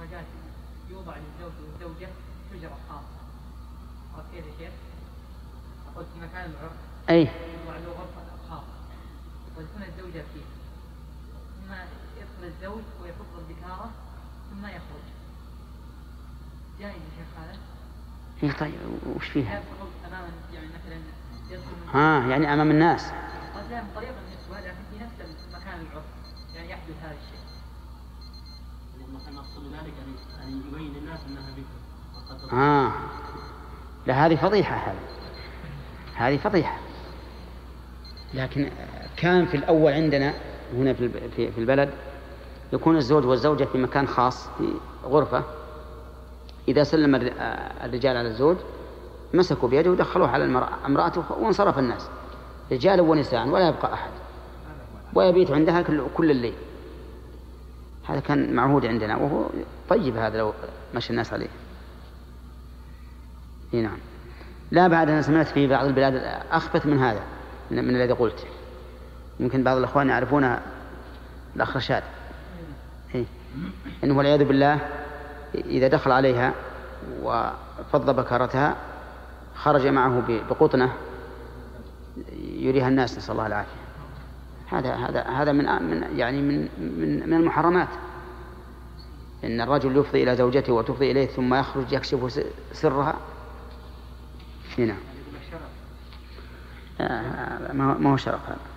الزواجات يوضع للزوج والزوجة شجرة خاصة، عرفت كيف يا شيخ؟ أقول في مكان العرس يوضع له غرفة خاصة وتكون الزوجة فيه، ثم يدخل الزوج ويفض البكارة ثم يخرج، جائز يا شيخ هذا؟ إيه طيب وش فيها؟ أمام يعني مثلا يعني أمام الناس. قد لا طريقة النسوة لكن في نفس مكان العرس يعني يحدث هذا الشيء. مثلا أقصد ذلك أن يبين الناس أنها بكر. لا هذه فضيحة، هذه فضيحة. لكن كان في الأول عندنا هنا في البلد يكون الزوج والزوجة في مكان خاص في غرفة، إذا سلم الرجال على الزوج مسكوا بيده ودخلوه على امرأته وانصرف الناس رجالا ونساء ولا يبقى أحد، ويبيت عندها كل الليل. هذا كان معهود عندنا وهو طيب، هذا لو مشى الناس عليه. نعم. لا بعد أنا سمعت في بعض البلاد أخبث من هذا من الذي قلت. يمكن بعض الأخوان يعرفون الأخ رشاد، إنه والعياذ بالله إذا دخل عليها وفض بكارتها خرج معه بقطنة يريها الناس، نسأل الله العافية. هذا من المحرمات، إن الرجل يفضي إلى زوجته وتفضي إليه ثم يخرج يكشف سرها. نعم. ما هو شرف هذا.